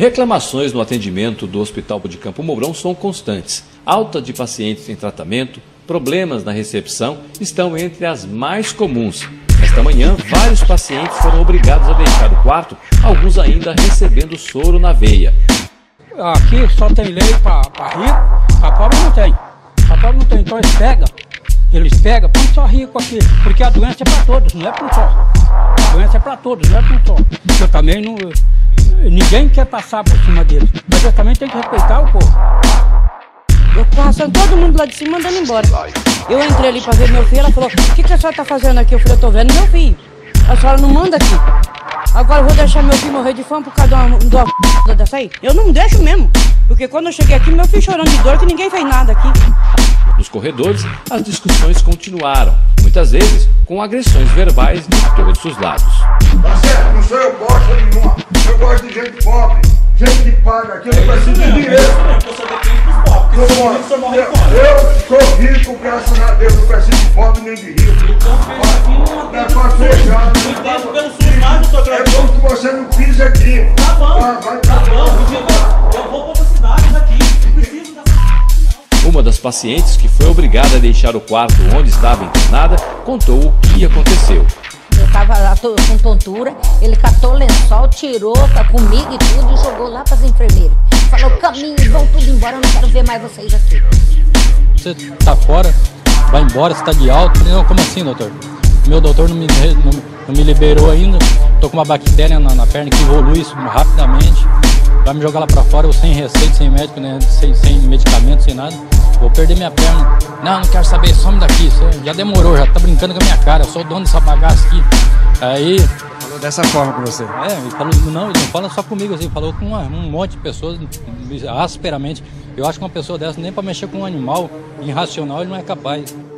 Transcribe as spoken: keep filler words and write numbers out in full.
Reclamações no atendimento do Hospital de Campo Mourão são constantes. Alta de pacientes em tratamento, problemas na recepção estão entre as mais comuns. Esta manhã, vários pacientes foram obrigados a deixar o quarto, alguns ainda recebendo soro na veia. Aqui só tem lei para rico, para pobre não tem. Para pobre não tem, então eles pegam, eles pegam, põe só rico aqui, porque a doença é para todos, não é para um só. A doença é para todos, não é para um só. Eu também não... Ninguém quer passar por cima deles, mas eu também tenho que respeitar o povo. Eu passando todo mundo lá de cima mandando embora. Eu entrei ali para ver meu filho, ela falou, o que, que a senhora tá fazendo aqui? Eu falei, eu tô vendo meu filho. A senhora não manda aqui. Agora eu vou deixar meu filho morrer de fome por causa de uma, de uma p... dessa aí? Eu não deixo mesmo. Porque quando eu cheguei aqui, meu filho chorando de dor, que ninguém fez nada aqui. Nos corredores, as discussões continuaram, muitas vezes com agressões verbais de todos os lados. Tá certo, não sou eu bosta nenhuma. Eu gosto de gente pobre, gente que paga aqui, eu não preciso de dinheiro. Você depende dos pobres, porque se você morre fora. Eu sou rico, graças a Deus, não preciso de pobre nem de rico. Então fez aqui uma É pra fechar. entendo pelo SUS mais, doutor É Grandinho. bom que você não pisa aqui. Tá bom, Vai, vai, tá tá bom, porque eu vou para outras cidades aqui, não preciso dessa não. Uma das pacientes, que foi obrigada a deixar o quarto onde estava internada, contou o que aconteceu. Eu tava lá tô, com tontura, ele catou o lençol, tirou tá comigo e tudo e jogou lá para as enfermeiras. Falou, caminho, vão tudo embora, eu não quero ver mais vocês aqui. Você tá fora, vai embora, você tá de alta. Não, como assim, doutor? Meu doutor não me, não, não me liberou ainda, tô com uma bactéria na, na perna que evolui isso rapidamente. Vai me jogar lá pra fora, eu sem receita, sem médico, né? sem, sem medicamento, sem nada. Vou perder minha perna. Não, não quero saber, some daqui. Você já demorou, já tá brincando com a minha cara. Eu sou o dono dessa bagaça aqui. Aí... Falou dessa forma com você? É, ele falou, não, ele não fala só comigo, assim, falou com uma, um monte de pessoas, asperamente. Eu acho que uma pessoa dessa, nem pra mexer com um animal irracional, ele não é capaz.